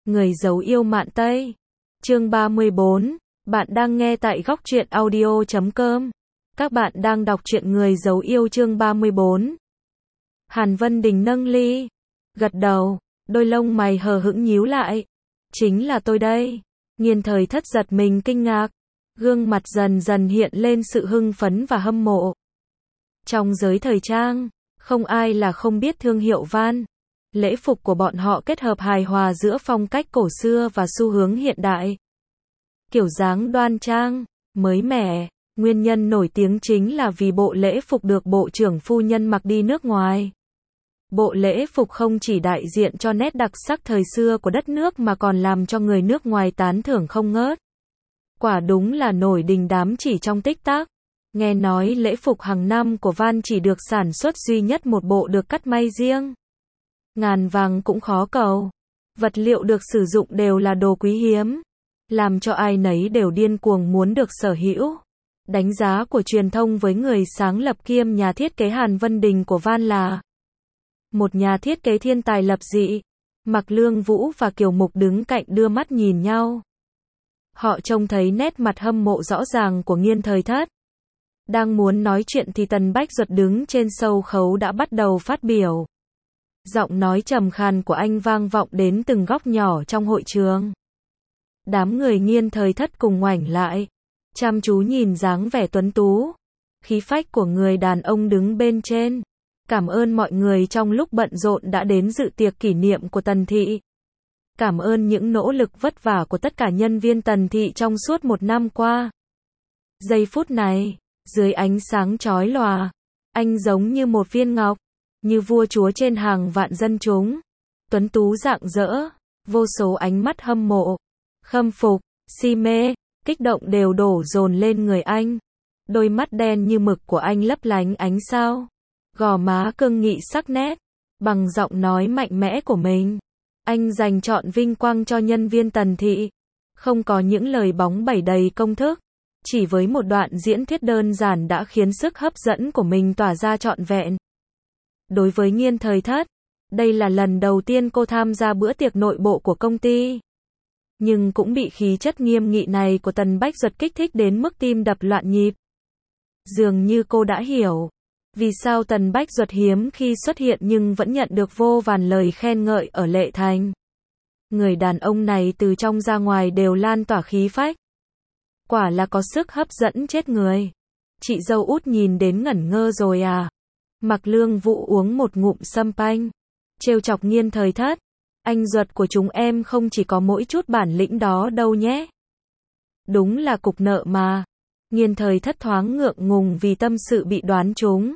Người giấu yêu mạn Tây. Chương 34. Bạn đang nghe tại góc truyện audio.com. Các bạn đang đọc truyện Người giấu yêu chương 34. Hàn Vân Đình nâng ly, gật đầu, đôi lông mày hờ hững nhíu lại. Chính là tôi đây. Nghiên Thời Thất giật mình kinh ngạc, gương mặt dần dần hiện lên sự hưng phấn và hâm mộ. Trong giới thời trang, không ai là không biết thương hiệu Van. Lễ phục của bọn họ kết hợp hài hòa giữa phong cách cổ xưa và xu hướng hiện đại. Kiểu dáng đoan trang, mới mẻ, nguyên nhân nổi tiếng chính là vì bộ lễ phục được Bộ trưởng phu nhân mặc đi nước ngoài. Bộ lễ phục không chỉ đại diện cho nét đặc sắc thời xưa của đất nước mà còn làm cho người nước ngoài tán thưởng không ngớt. Quả đúng là nổi đình đám chỉ trong tích tắc. Nghe nói lễ phục hàng năm của Van chỉ được sản xuất duy nhất một bộ được cắt may riêng. Ngàn vàng cũng khó cầu. Vật liệu được sử dụng đều là đồ quý hiếm, làm cho ai nấy đều điên cuồng muốn được sở hữu. Đánh giá của truyền thông với người sáng lập kiêm nhà thiết kế Hàn Vân Đình của Van là một nhà thiết kế thiên tài lập dị. Mạc Lương Vũ và Kiều Mục đứng cạnh đưa mắt nhìn nhau. Họ trông thấy nét mặt hâm mộ rõ ràng của Nghiên Thời Thất. Đang muốn nói chuyện thì Tần Bách Duật đứng trên sâu khấu đã bắt đầu phát biểu. Giọng nói trầm khàn của anh vang vọng đến từng góc nhỏ trong hội trường. Đám người Nghiên Thời Thất cùng ngoảnh lại, chăm chú nhìn dáng vẻ tuấn tú, khí phách của người đàn ông đứng bên trên. Cảm ơn mọi người trong lúc bận rộn đã đến dự tiệc kỷ niệm của Tần Thị. Cảm ơn những nỗ lực vất vả của tất cả nhân viên Tần Thị trong suốt một năm qua. Giây phút này, dưới ánh sáng chói lòa, anh giống như một viên ngọc, như vua chúa trên hàng vạn dân chúng. Tuấn tú rạng rỡ, vô số ánh mắt hâm mộ, khâm phục, si mê, kích động đều đổ dồn lên người anh. Đôi mắt đen như mực của anh lấp lánh ánh sao, gò má cương nghị sắc nét. Bằng giọng nói mạnh mẽ của mình, anh dành trọn vinh quang cho nhân viên Tần Thị. Không có những lời bóng bẩy đầy công thức, chỉ với một đoạn diễn thuyết đơn giản đã khiến sức hấp dẫn của mình tỏa ra trọn vẹn. Đối với Nghiên Thời Thất, đây là lần đầu tiên cô tham gia bữa tiệc nội bộ của công ty. Nhưng cũng bị khí chất nghiêm nghị này của Tần Bách Duật kích thích đến mức tim đập loạn nhịp. Dường như cô đã hiểu vì sao Tần Bách Duật hiếm khi xuất hiện nhưng vẫn nhận được vô vàn lời khen ngợi ở Lệ Thành. Người đàn ông này từ trong ra ngoài đều lan tỏa khí phách. Quả là có sức hấp dẫn chết người. Chị dâu út nhìn đến ngẩn ngơ rồi à? Mạc Lương Vũ uống một ngụm sâm panh, trêu chọc Nghiên Thời Thất. Anh Duật của chúng em không chỉ có mỗi chút bản lĩnh đó đâu nhé. Đúng là cục nợ mà. Nghiên Thời Thất thoáng ngượng ngùng vì tâm sự bị đoán trúng.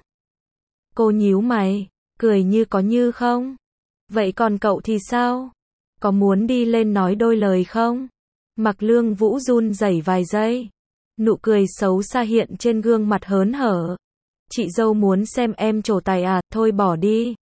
Cô nhíu mày, cười như có như không. Vậy còn cậu thì sao? Có muốn đi lên nói đôi lời không? Mạc Lương Vũ run rẩy vài giây. Nụ cười xấu xa hiện trên gương mặt hớn hở. Chị dâu muốn xem em trổ tài à, thôi bỏ đi.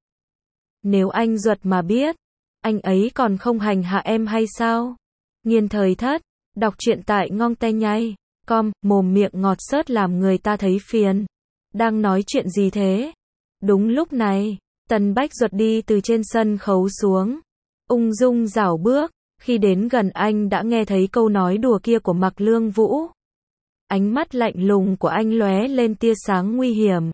Nếu anh Duật mà biết, anh ấy còn không hành hạ em hay sao? Nghiên Thời Thất, đọc truyện tại ngongtehnyai.com, mồm miệng ngọt xớt làm người ta thấy phiền. Đang nói chuyện gì thế? Đúng lúc này, Tần Bách Duật đi từ trên sân khấu xuống, ung dung rảo bước. Khi đến gần anh đã nghe thấy câu nói đùa kia của Mạc Lương Vũ. Ánh mắt lạnh lùng của anh lóe lên tia sáng nguy hiểm.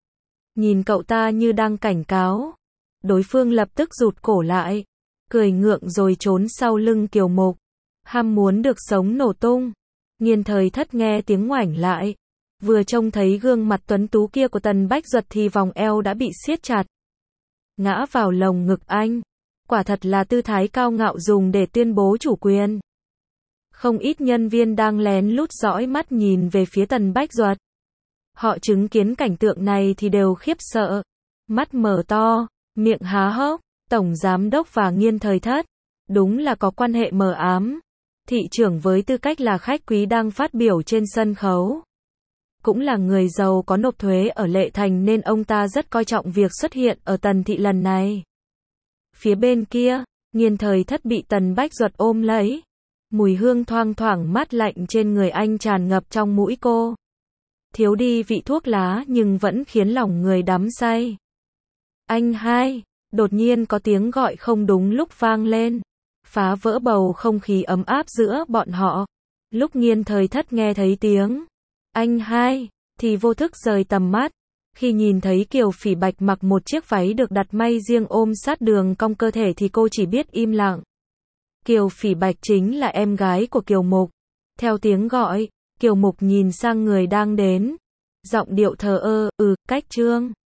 Nhìn cậu ta như đang cảnh cáo. Đối phương lập tức rụt cổ lại, cười ngượng rồi trốn sau lưng Kiều Mục. Ham muốn được sống nổ tung. Nghiên Thời Thất nghe tiếng ngoảnh lại, vừa trông thấy gương mặt tuấn tú kia của Tần Bách Duật thì vòng eo đã bị siết chặt, ngã vào lồng ngực anh. Quả thật là tư thái cao ngạo dùng để tuyên bố chủ quyền. Không ít nhân viên đang lén lút dõi mắt nhìn về phía Tần Bách Duật. Họ chứng kiến cảnh tượng này thì đều khiếp sợ, mắt mở to, miệng há hốc. Tổng giám đốc và Nghiên Thời Thất đúng là có quan hệ mờ ám. Thị trưởng với tư cách là khách quý đang phát biểu trên sân khấu, cũng là người giàu có nộp thuế ở Lệ Thành nên ông ta rất coi trọng việc xuất hiện ở Tần Thị lần này. Phía bên kia, Nghiên Thời Thất bị Tần Bách Duật ôm lấy. Mùi hương thoang thoảng mát lạnh trên người anh tràn ngập trong mũi cô. Thiếu đi vị thuốc lá nhưng vẫn khiến lòng người đắm say. Anh hai, đột nhiên có tiếng gọi không đúng lúc vang lên. phá vỡ bầu không khí ấm áp giữa bọn họ. Lúc Nghiên Thời Thất nghe thấy tiếng anh hai, thì vô thức rời tầm mắt. Khi nhìn thấy Kiều Phỉ Bạch mặc một chiếc váy được đặt may riêng ôm sát đường cong cơ thể thì cô chỉ biết im lặng. Kiều Phỉ Bạch chính là em gái của Kiều Mục. Theo tiếng gọi, Kiều Mục nhìn sang người đang đến. Giọng điệu thờ ơ, cách Trương.